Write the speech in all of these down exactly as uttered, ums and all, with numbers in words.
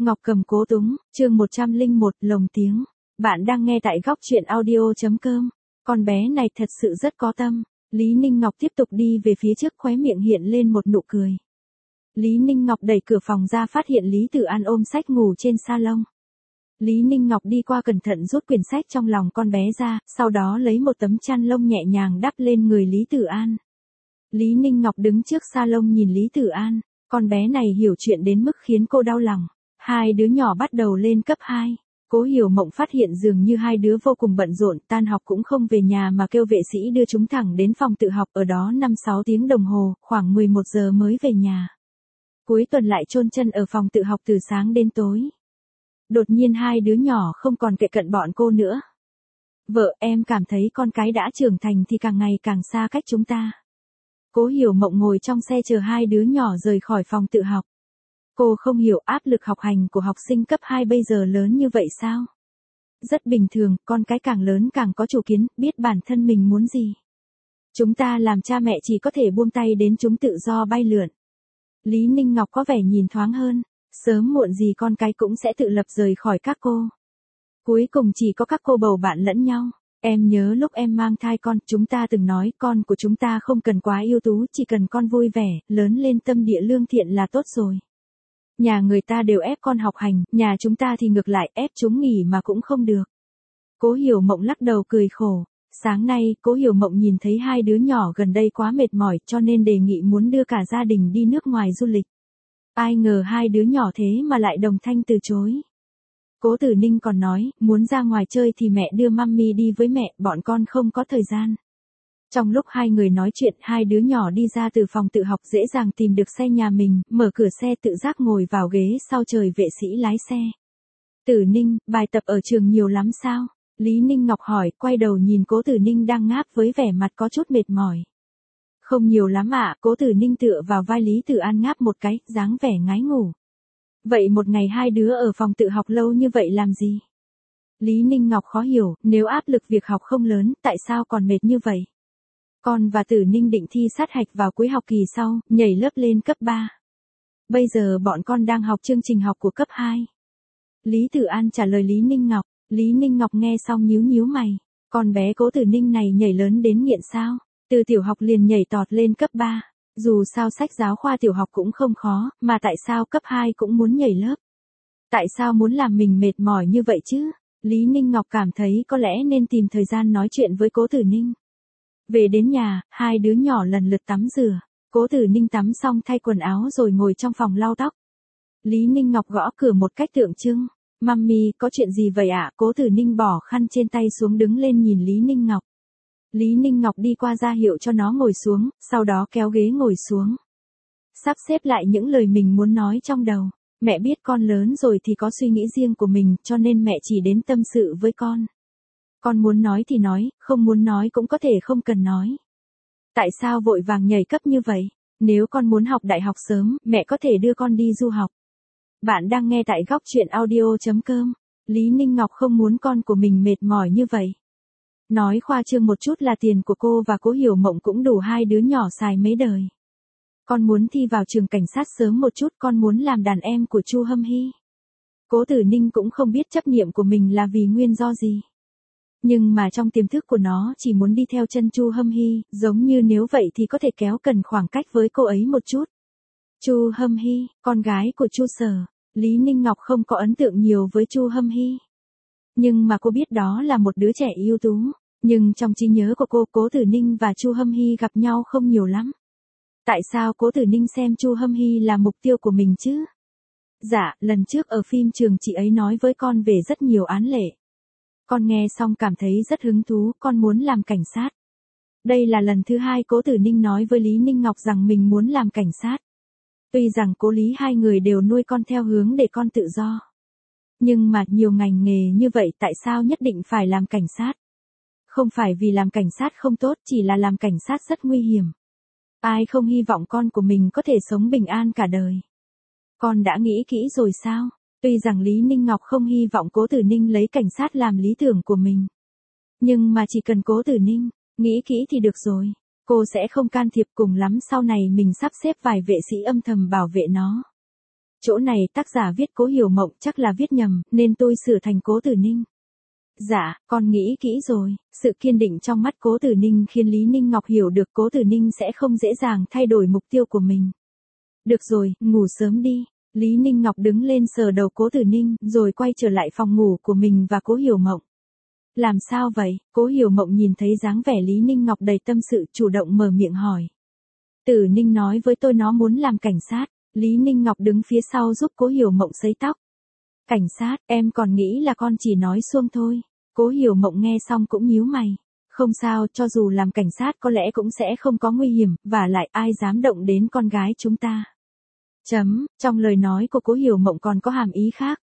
Ngọc Cầm Cố Túng, chương một trăm lẻ một, lồng tiếng. Bạn đang nghe tại góc truyện audio.com. Con bé này thật sự rất có tâm. Lý Ninh Ngọc tiếp tục đi về phía trước, khóe miệng hiện lên một nụ cười. Lý Ninh Ngọc đẩy cửa phòng ra, phát hiện Lý Tử An ôm sách ngủ trên salon. Lý Ninh Ngọc đi qua cẩn thận rút quyển sách trong lòng con bé ra, sau đó lấy một tấm chăn lông nhẹ nhàng đắp lên người Lý Tử An. Lý Ninh Ngọc đứng trước salon nhìn Lý Tử An, con bé này hiểu chuyện đến mức khiến cô đau lòng. Hai đứa nhỏ bắt đầu lên cấp hai. Cố Hiểu Mộng phát hiện dường như hai đứa vô cùng bận rộn, tan học cũng không về nhà mà kêu vệ sĩ đưa chúng thẳng đến phòng tự học, ở đó năm sáu tiếng đồng hồ, khoảng mười một giờ mới về nhà. Cuối tuần lại chôn chân ở phòng tự học từ sáng đến tối. Đột nhiên hai đứa nhỏ không còn kệ cận bọn cô nữa. Vợ, em cảm thấy con cái đã trưởng thành thì càng ngày càng xa cách chúng ta. Cố Hiểu Mộng ngồi trong xe chờ hai đứa nhỏ rời khỏi phòng tự học. Cô không hiểu áp lực học hành của học sinh cấp hai bây giờ lớn như vậy sao? Rất bình thường, con cái càng lớn càng có chủ kiến, biết bản thân mình muốn gì. Chúng ta làm cha mẹ chỉ có thể buông tay đến chúng tự do bay lượn. Lý Ninh Ngọc có vẻ nhìn thoáng hơn, sớm muộn gì con cái cũng sẽ tự lập rời khỏi các cô. Cuối cùng chỉ có các cô bầu bạn lẫn nhau. Em nhớ lúc em mang thai con, chúng ta từng nói con của chúng ta không cần quá ưu tú, chỉ cần con vui vẻ, lớn lên tâm địa lương thiện là tốt rồi. Nhà người ta đều ép con học hành, nhà chúng ta thì ngược lại, ép chúng nghỉ mà cũng không được. Cố Hiểu Mộng lắc đầu cười khổ. Sáng nay, Cố Hiểu Mộng nhìn thấy hai đứa nhỏ gần đây quá mệt mỏi cho nên đề nghị muốn đưa cả gia đình đi nước ngoài du lịch. Ai ngờ hai đứa nhỏ thế mà lại đồng thanh từ chối. Cố Tử Ninh còn nói, muốn ra ngoài chơi thì mẹ đưa mummy đi với mẹ, bọn con không có thời gian. Trong lúc hai người nói chuyện, hai đứa nhỏ đi ra từ phòng tự học dễ dàng tìm được xe nhà mình, mở cửa xe tự giác ngồi vào ghế sau trời vệ sĩ lái xe. Tử Ninh, bài tập ở trường nhiều lắm sao? Lý Ninh Ngọc hỏi, quay đầu nhìn Cố Tử Ninh đang ngáp với vẻ mặt có chút mệt mỏi. Không nhiều lắm ạ, Cố Tử Ninh tựa vào vai Lý Tử An ngáp một cái, dáng vẻ ngái ngủ. Vậy một ngày hai đứa ở phòng tự học lâu như vậy làm gì? Lý Ninh Ngọc khó hiểu, nếu áp lực việc học không lớn, tại sao còn mệt như vậy? Con và Tử Ninh định thi sát hạch vào cuối học kỳ sau, nhảy lớp lên cấp ba. Bây giờ bọn con đang học chương trình học của cấp hai. Lý Tử An trả lời Lý Ninh Ngọc. Lý Ninh Ngọc nghe xong nhíu nhíu mày. Con bé Cố Tử Ninh này nhảy lớn đến nghiện sao? Từ tiểu học liền nhảy tọt lên cấp ba. Dù sao sách giáo khoa tiểu học cũng không khó, mà tại sao cấp hai cũng muốn nhảy lớp? Tại sao muốn làm mình mệt mỏi như vậy chứ? Lý Ninh Ngọc cảm thấy có lẽ nên tìm thời gian nói chuyện với Cố Tử Ninh. Về đến nhà, hai đứa nhỏ lần lượt tắm rửa. Cố Tử Ninh tắm xong thay quần áo rồi ngồi trong phòng lau tóc. Lý Ninh Ngọc gõ cửa một cách tượng trưng. Mummy, có chuyện gì vậy ạ? Cố Tử Ninh bỏ khăn trên tay xuống đứng lên nhìn Lý Ninh Ngọc. Lý Ninh Ngọc đi qua ra hiệu cho nó ngồi xuống, sau đó kéo ghế ngồi xuống. Sắp xếp lại những lời mình muốn nói trong đầu. Mẹ biết con lớn rồi thì có suy nghĩ riêng của mình, cho nên mẹ chỉ đến tâm sự với con. Con muốn nói thì nói, không muốn nói cũng có thể không cần nói. Tại sao vội vàng nhảy cấp như vậy? Nếu con muốn học đại học sớm, mẹ có thể đưa con đi du học. Bạn đang nghe tại góc truyện audio.com. Lý Ninh Ngọc không muốn con của mình mệt mỏi như vậy. Nói khoa trương một chút là tiền của cô và Cố Hiểu Mộng cũng đủ hai đứa nhỏ xài mấy đời. Con muốn thi vào trường cảnh sát sớm một chút, con muốn làm đàn em của Chu Hâm Hy. Cố Tử Ninh cũng không biết chấp niệm của mình là vì nguyên do gì. Nhưng mà trong tiềm thức của nó chỉ muốn đi theo chân Chu Hâm Hy, giống như nếu vậy thì có thể kéo gần khoảng cách với cô ấy một chút. Chu Hâm Hy, con gái của Chu Sở. Lý Ninh Ngọc không có ấn tượng nhiều với Chu Hâm Hy. Nhưng mà cô biết đó là một đứa trẻ ưu tú. Nhưng trong trí nhớ của cô, Cố Tử Ninh và Chu Hâm Hy gặp nhau không nhiều lắm. Tại sao Cố Tử Ninh xem Chu Hâm Hy là mục tiêu của mình chứ? Dạ, lần trước ở phim trường chị ấy nói với con về rất nhiều án lệ. Con nghe xong cảm thấy rất hứng thú, con muốn làm cảnh sát. Đây là lần thứ hai Cố Tử Ninh nói với Lý Ninh Ngọc rằng mình muốn làm cảnh sát. Tuy rằng Cố Lý hai người đều nuôi con theo hướng để con tự do. Nhưng mà nhiều ngành nghề như vậy tại sao nhất định phải làm cảnh sát? Không phải vì làm cảnh sát không tốt, chỉ là làm cảnh sát rất nguy hiểm. Ai không hy vọng con của mình có thể sống bình an cả đời? Con đã nghĩ kỹ rồi sao? Tuy rằng Lý Ninh Ngọc không hy vọng Cố Tử Ninh lấy cảnh sát làm lý tưởng của mình. Nhưng mà chỉ cần Cố Tử Ninh nghĩ kỹ thì được rồi. Cô sẽ không can thiệp, cùng lắm sau này mình sắp xếp vài vệ sĩ âm thầm bảo vệ nó. chỗ này tác giả viết Cố Hiểu Mộng chắc là viết nhầm, nên tôi sửa thành Cố Tử Ninh. Dạ, con nghĩ kỹ rồi, sự kiên định trong mắt Cố Tử Ninh khiến Lý Ninh Ngọc hiểu được Cố Tử Ninh sẽ không dễ dàng thay đổi mục tiêu của mình. Được rồi, ngủ sớm đi. Lý Ninh Ngọc đứng lên sờ đầu Cố Tử Ninh, rồi quay trở lại phòng ngủ của mình và Cố Hiểu Mộng. Làm sao vậy? Cố Hiểu Mộng nhìn thấy dáng vẻ Lý Ninh Ngọc đầy tâm sự, chủ động mở miệng hỏi. Tử Ninh nói với tôi nó muốn làm cảnh sát. Lý Ninh Ngọc đứng phía sau giúp Cố Hiểu Mộng sấy tóc. Cảnh sát, em còn nghĩ là con chỉ nói suông thôi. Cố Hiểu Mộng nghe xong cũng nhíu mày. Không sao, cho dù làm cảnh sát có lẽ cũng sẽ không có nguy hiểm, và lại ai dám động đến con gái chúng ta. Chấm, trong lời nói của Cố Hiểu Mộng còn có hàm ý khác.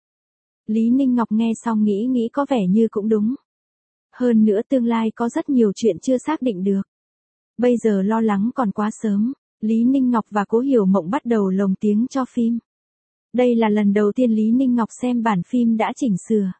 Lý Ninh Ngọc nghe xong nghĩ nghĩ có vẻ như cũng đúng. Hơn nữa tương lai có rất nhiều chuyện chưa xác định được. Bây giờ lo lắng còn quá sớm. Lý Ninh Ngọc và Cố Hiểu Mộng bắt đầu lồng tiếng cho phim. Đây là lần đầu tiên Lý Ninh Ngọc xem bản phim đã chỉnh sửa.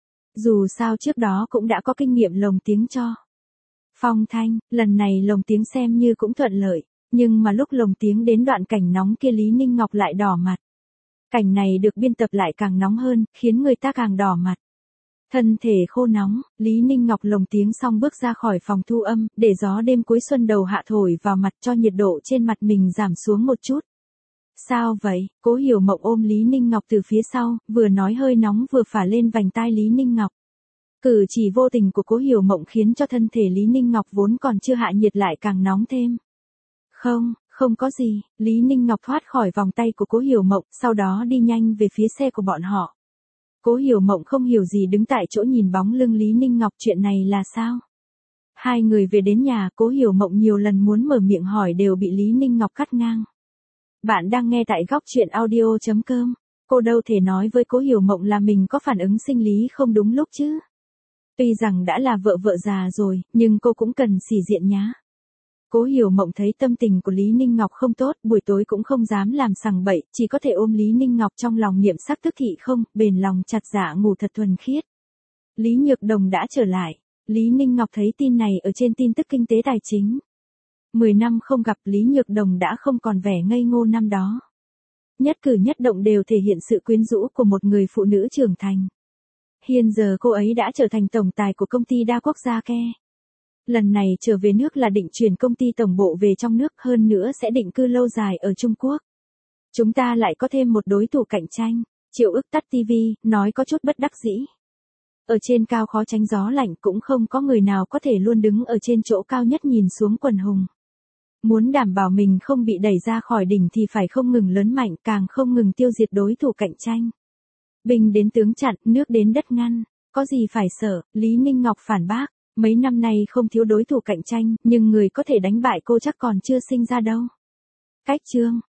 Dù sao trước đó cũng đã có kinh nghiệm lồng tiếng cho phong thanh, lần này lồng tiếng xem như cũng thuận lợi, nhưng mà lúc lồng tiếng đến đoạn cảnh nóng kia Lý Ninh Ngọc lại đỏ mặt. Cảnh này được biên tập lại càng nóng hơn, khiến người ta càng đỏ mặt. Thân thể khô nóng, Lý Ninh Ngọc lồng tiếng xong bước ra khỏi phòng thu âm, để gió đêm cuối xuân đầu hạ thổi vào mặt cho nhiệt độ trên mặt mình giảm xuống một chút. Sao vậy? Cố Hiểu Mộng ôm Lý Ninh Ngọc từ phía sau, vừa nói hơi nóng vừa phả lên vành tai Lý Ninh Ngọc. Cử chỉ vô tình của Cố Hiểu Mộng khiến cho thân thể Lý Ninh Ngọc vốn còn chưa hạ nhiệt lại càng nóng thêm. Không, không có gì, Lý Ninh Ngọc thoát khỏi vòng tay của Cố Hiểu Mộng, sau đó đi nhanh về phía xe của bọn họ. Cố Hiểu Mộng không hiểu gì đứng tại chỗ nhìn bóng lưng Lý Ninh Ngọc, chuyện này là sao? Hai người về đến nhà, Cố Hiểu Mộng nhiều lần muốn mở miệng hỏi đều bị Lý Ninh Ngọc cắt ngang. Bạn đang nghe tại góc truyện audio chấm com. Cô đâu thể nói với Cố Hiểu Mộng là mình có phản ứng sinh lý không đúng lúc chứ. Tuy rằng đã là vợ vợ già rồi, nhưng cô cũng cần sĩ diện nhá. Cố Hiểu Mộng thấy tâm tình của Lý Ninh Ngọc không tốt, buổi tối cũng không dám làm sằng bậy, chỉ có thể ôm Lý Ninh Ngọc trong lòng niệm sắc tức thị không, bền lòng chặt dạ ngủ thật thuần khiết. Lý Nhược Đồng đã trở lại. Lý Ninh Ngọc thấy tin này ở trên tin tức kinh tế tài chính. Mười năm không gặp, Lý Nhược Đồng đã không còn vẻ ngây ngô năm đó. Nhất cử nhất động đều thể hiện sự quyến rũ của một người phụ nữ trưởng thành. Hiện giờ cô ấy đã trở thành tổng tài của công ty đa quốc gia Ke. Lần này trở về nước là định chuyển công ty tổng bộ về trong nước, hơn nữa sẽ định cư lâu dài ở Trung Quốc. Chúng ta lại có thêm một đối thủ cạnh tranh. Triệu Ức tắt tivi, nói có chút bất đắc dĩ. Ở trên cao khó tránh gió lạnh, cũng không có người nào có thể luôn đứng ở trên chỗ cao nhất nhìn xuống quần hùng. Muốn đảm bảo mình không bị đẩy ra khỏi đỉnh thì phải không ngừng lớn mạnh, càng không ngừng tiêu diệt đối thủ cạnh tranh. Binh đến tướng chặn, nước đến đất ngăn, có gì phải sợ, Lý Ninh Ngọc phản bác. Mấy năm nay không thiếu đối thủ cạnh tranh, nhưng người có thể đánh bại cô chắc còn chưa sinh ra đâu. Cách chương,